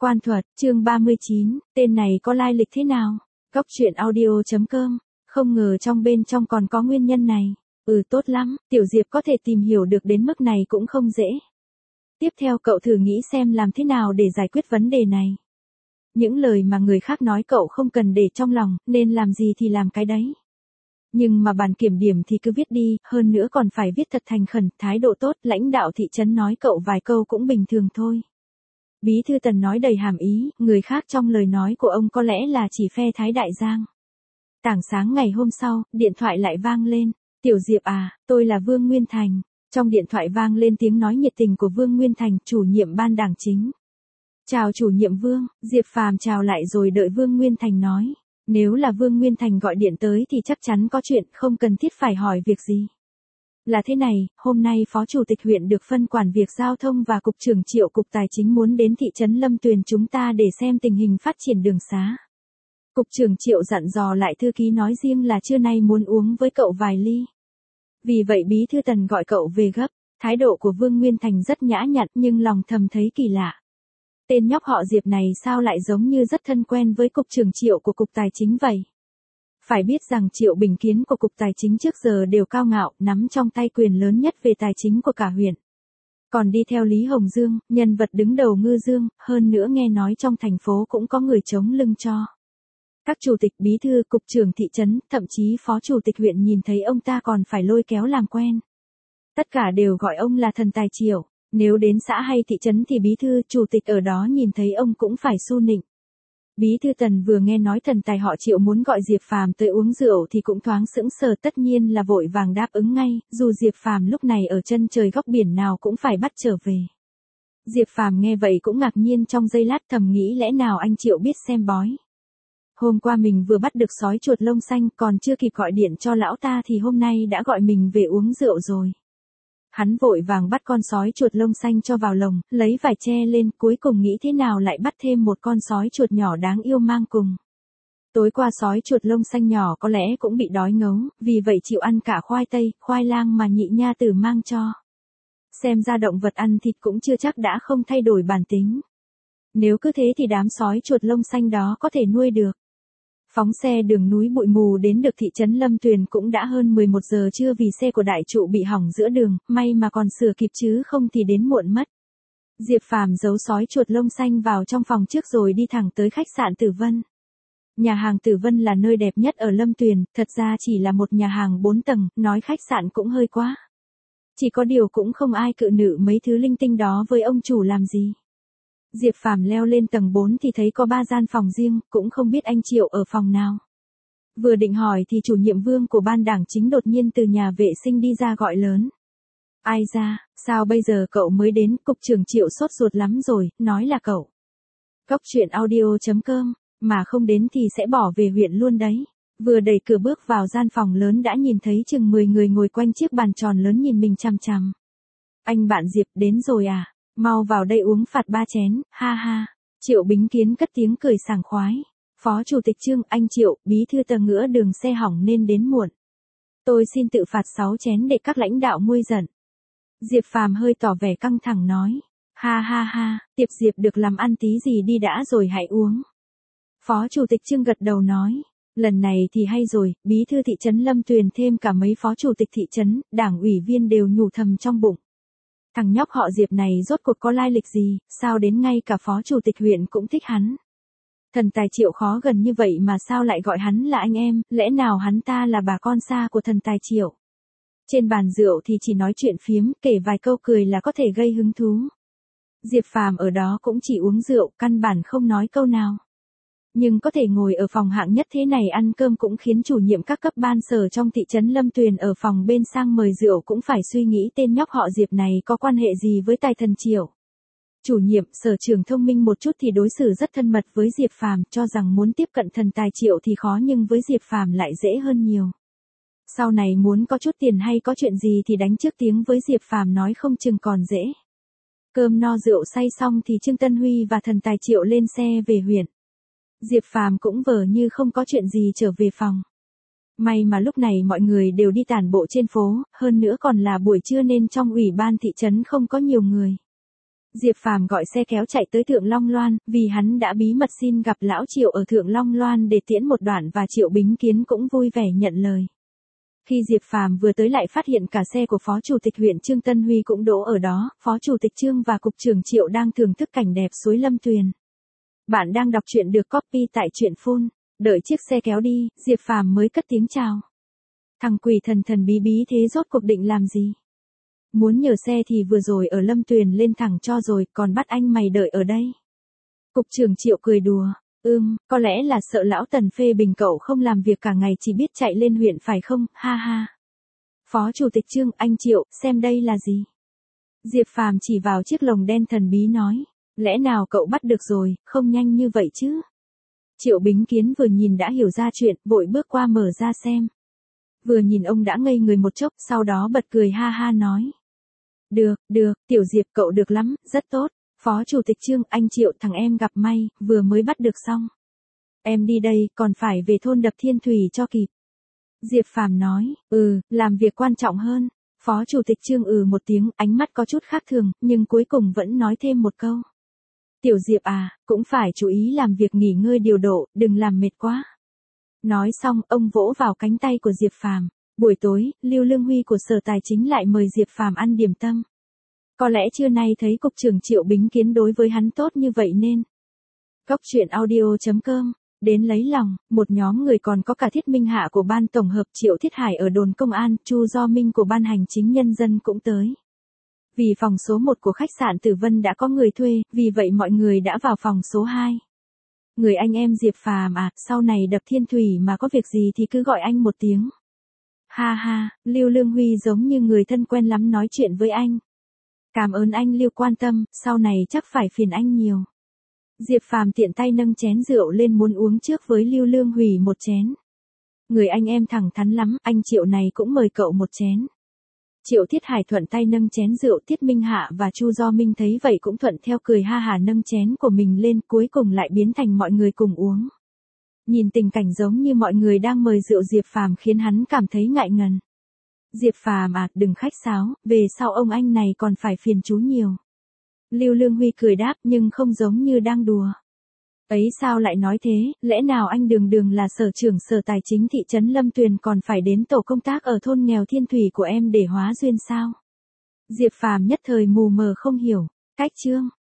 Quan thuật, chương 39, tên này có lai lịch thế nào? Góc truyện audio.com, không ngờ bên trong còn có nguyên nhân này. Tốt lắm, Tiểu Diệp có thể tìm hiểu được đến mức này cũng không dễ. Tiếp theo cậu thử nghĩ xem làm thế nào để giải quyết vấn đề này. Những lời mà người khác nói cậu không cần để trong lòng, nên làm gì thì làm cái đấy. Nhưng mà bản kiểm điểm thì cứ viết đi, hơn nữa còn phải viết thật thành khẩn, thái độ tốt, lãnh đạo thị trấn nói cậu vài câu cũng bình thường thôi. Bí thư Tần nói đầy hàm ý, người khác trong lời nói của ông có lẽ là chỉ phe Thái Đại Giang. Tảng sáng ngày hôm sau, điện thoại lại vang lên. Tiểu Diệp à, tôi là Vương Nguyên Thành. Trong điện thoại vang lên tiếng nói nhiệt tình của Vương Nguyên Thành, chủ nhiệm ban đảng chính. Chào chủ nhiệm Vương, Diệp Phàm chào lại rồi đợi Vương Nguyên Thành nói. Nếu là Vương Nguyên Thành gọi điện tới thì chắc chắn có chuyện, không cần thiết phải hỏi việc gì. Là thế này, hôm nay Phó Chủ tịch huyện được phân quản việc giao thông và Cục trưởng Triệu Cục Tài chính muốn đến thị trấn Lâm Tuyền chúng ta để xem tình hình phát triển đường xá. Cục trưởng Triệu dặn dò lại thư ký nói riêng là trưa nay muốn uống với cậu vài ly. Vì vậy Bí thư Tần gọi cậu về gấp. Thái độ của Vương Nguyên Thành rất nhã nhặn nhưng lòng thầm thấy kỳ lạ. Tên nhóc họ Diệp này sao lại giống như rất thân quen với Cục trưởng Triệu của Cục Tài chính vậy? Phải biết rằng Triệu Bình Kiến của Cục Tài chính trước giờ đều cao ngạo, nắm trong tay quyền lớn nhất về tài chính của cả huyện. Còn đi theo Lý Hồng Dương, nhân vật đứng đầu Ngư Dương, hơn nữa nghe nói trong thành phố cũng có người chống lưng cho. Các chủ tịch, bí thư, cục trưởng thị trấn, thậm chí phó chủ tịch huyện nhìn thấy ông ta còn phải lôi kéo làm quen. Tất cả đều gọi ông là thần tài Triệu. Nếu đến xã hay thị trấn thì bí thư, chủ tịch ở đó nhìn thấy ông cũng phải su nịnh. Bí thư Tần vừa nghe nói thần tài họ Triệu muốn gọi Diệp Phàm tới uống rượu thì cũng thoáng sững sờ, tất nhiên là vội vàng đáp ứng ngay, dù Diệp Phàm lúc này ở chân trời góc biển nào cũng phải bắt trở về. Diệp Phàm nghe vậy cũng ngạc nhiên trong giây lát, thầm nghĩ lẽ nào anh Triệu biết xem bói. Hôm qua mình vừa bắt được sói chuột lông xanh, còn chưa kịp gọi điện cho lão ta thì hôm nay đã gọi mình về uống rượu rồi. Hắn vội vàng bắt con sói chuột lông xanh cho vào lồng, lấy vải che lên, cuối cùng nghĩ thế nào lại bắt thêm một con sói chuột nhỏ đáng yêu mang cùng. Tối qua sói chuột lông xanh nhỏ có lẽ cũng bị đói ngấu, vì vậy chịu ăn cả khoai tây, khoai lang mà nhị nha tử mang cho. Xem ra động vật ăn thịt cũng chưa chắc đã không thay đổi bản tính. Nếu cứ thế thì đám sói chuột lông xanh đó có thể nuôi được. Phóng xe đường núi bụi mù đến được thị trấn Lâm Tuyền cũng đã hơn 11 giờ trưa vì xe của đại trụ bị hỏng giữa đường, may mà còn sửa kịp chứ không thì đến muộn mất. Diệp Phàm giấu sói chuột lông xanh vào trong phòng trước rồi đi thẳng tới khách sạn Tử Vân. Nhà hàng Tử Vân là nơi đẹp nhất ở Lâm Tuyền, thật ra chỉ là một nhà hàng 4 tầng, nói khách sạn cũng hơi quá. Chỉ có điều cũng không ai cự nữ mấy thứ linh tinh đó với ông chủ làm gì. Diệp Phàm leo lên tầng 4 thì thấy có 3 gian phòng riêng, cũng không biết anh Triệu ở phòng nào. Vừa định hỏi thì chủ nhiệm Vương của ban đảng chính đột nhiên từ nhà vệ sinh đi ra gọi lớn. Ai ra, sao bây giờ cậu mới đến? Cục trưởng Triệu sốt ruột lắm rồi, nói là cậu. Góc truyện audio.com, mà không đến thì sẽ bỏ về huyện luôn đấy. Vừa đẩy cửa bước vào gian phòng lớn đã nhìn thấy chừng 10 người ngồi quanh chiếc bàn tròn lớn nhìn mình chằm chằm. Anh bạn Diệp đến rồi à? Mau vào đây uống phạt 3 chén, ha ha. Triệu Bính Kiến cất tiếng cười sảng khoái. Phó Chủ tịch Trương, anh Triệu, bí thư Tờ ngỡ đường xe hỏng nên đến muộn. Tôi xin tự phạt 6 chén để các lãnh đạo nguôi giận. Diệp Phàm hơi tỏ vẻ căng thẳng nói. Ha ha ha, tiệc Diệp được làm ăn tí gì đi đã rồi hãy uống. Phó Chủ tịch Trương gật đầu nói. Lần này thì hay rồi, bí thư thị trấn Lâm Tuyền thêm cả mấy phó chủ tịch thị trấn, đảng ủy viên đều nhủ thầm trong bụng. Thằng nhóc họ Diệp này rốt cuộc có lai lịch gì, sao đến ngay cả phó chủ tịch huyện cũng thích hắn. Thần tài Triệu khó gần như vậy mà sao lại gọi hắn là anh em, lẽ nào hắn ta là bà con xa của thần tài Triệu. Trên bàn rượu thì chỉ nói chuyện phiếm, kể vài câu cười là có thể gây hứng thú. Diệp Phàm ở đó cũng chỉ uống rượu, căn bản không nói câu nào. Nhưng có thể ngồi ở phòng hạng nhất thế này ăn cơm cũng khiến chủ nhiệm các cấp ban sở trong thị trấn Lâm Tuyền ở phòng bên sang mời rượu cũng phải suy nghĩ tên nhóc họ Diệp này có quan hệ gì với tài thần Triệu. Chủ nhiệm, sở trưởng thông minh một chút thì đối xử rất thân mật với Diệp Phàm, cho rằng muốn tiếp cận thần tài Triệu thì khó nhưng với Diệp Phàm lại dễ hơn nhiều. Sau này muốn có chút tiền hay có chuyện gì thì đánh trước tiếng với Diệp Phàm nói không chừng còn dễ. Cơm no rượu say xong thì Trương Tân Huy và thần tài Triệu lên xe về huyện. Diệp Phàm cũng vờ như không có chuyện gì trở về phòng. May mà lúc này mọi người đều đi tản bộ trên phố, hơn nữa còn là buổi trưa nên trong ủy ban thị trấn không có nhiều người. Diệp Phàm gọi xe kéo chạy tới Thượng Long Loan, vì hắn đã bí mật xin gặp lão Triệu ở Thượng Long Loan để tiễn một đoạn và Triệu Bính Kiến cũng vui vẻ nhận lời. Khi Diệp Phàm vừa tới lại phát hiện cả xe của Phó Chủ tịch huyện Trương Tân Huy cũng đỗ ở đó, Phó Chủ tịch Trương và Cục trưởng Triệu đang thưởng thức cảnh đẹp suối Lâm Tuyền. Bạn đang đọc truyện được copy tại truyện phun. Đợi chiếc xe kéo đi, Diệp Phàm mới cất tiếng chào. Thằng quỷ thần thần bí bí thế rốt cuộc định làm gì? Muốn nhờ xe thì vừa rồi ở Lâm Tuyền lên thẳng cho rồi, còn bắt anh mày đợi ở đây. Cục trưởng Triệu cười đùa. Có lẽ là sợ lão Tần phê bình cậu không làm việc cả ngày chỉ biết chạy lên huyện phải không, ha ha. Phó Chủ tịch Trương, anh Triệu, xem đây là gì? Diệp Phàm chỉ vào chiếc lồng đen thần bí nói. Lẽ nào cậu bắt được rồi, không nhanh như vậy chứ? Triệu Bính Kiến vừa nhìn đã hiểu ra chuyện, vội bước qua mở ra xem. Vừa nhìn ông đã ngây người một chốc, sau đó bật cười ha ha nói. Được, Tiểu Diệp cậu được lắm, rất tốt. Phó Chủ tịch Trương, anh Triệu, thằng em gặp may, vừa mới bắt được xong. Em đi đây, còn phải về thôn Đập Thiên Thủy cho kịp. Diệp Phàm nói, làm việc quan trọng hơn. Phó Chủ tịch Trương một tiếng, ánh mắt có chút khác thường, nhưng cuối cùng vẫn nói thêm một câu. Tiểu Diệp à, cũng phải chú ý làm việc nghỉ ngơi điều độ, đừng làm mệt quá. Nói xong, ông vỗ vào cánh tay của Diệp Phàm. Buổi tối, Lưu Lương Huy của Sở Tài Chính lại mời Diệp Phàm ăn điểm tâm. Có lẽ trưa nay thấy Cục trưởng Triệu Bính Kiến đối với hắn tốt như vậy nên. Cốc truyện audio.com, đến lấy lòng, một nhóm người còn có cả Thiết Minh Hạ của ban tổng hợp Triệu Thiết Hải ở đồn công an, Chu Do Minh của ban hành chính nhân dân cũng tới. Vì phòng số 1 của khách sạn Tử Vân đã có người thuê, vì vậy mọi người đã vào phòng số 2. Người anh em Diệp Phàm à, sau này Đập Thiên Thủy mà có việc gì thì cứ gọi anh một tiếng. Ha ha, Lưu Lương Huy giống như người thân quen lắm nói chuyện với anh. Cảm ơn anh Lưu quan tâm, sau này chắc phải phiền anh nhiều. Diệp Phàm tiện tay nâng chén rượu lên muốn uống trước với Lưu Lương Huy một chén. Người anh em thẳng thắn lắm, anh Triệu này cũng mời cậu một chén. Triệu Thiết Hải thuận tay nâng chén rượu, Tiết Minh Hạ và Chu Do Minh thấy vậy cũng thuận theo cười ha hả nâng chén của mình lên, cuối cùng lại biến thành mọi người cùng uống. Nhìn tình cảnh giống như mọi người đang mời rượu Diệp Phàm khiến hắn cảm thấy ngại ngần. Diệp Phàm à, đừng khách sáo, về sau ông anh này còn phải phiền chú nhiều. Lưu Lương Huy cười đáp nhưng không giống như đang đùa. Ấy sao lại nói thế, lẽ nào anh Đường là sở trưởng Sở Tài Chính thị trấn Lâm Tuyền còn phải đến tổ công tác ở thôn nghèo Thiên Thủy của em để hóa duyên sao? Diệp Phàm nhất thời mù mờ không hiểu. Cách chương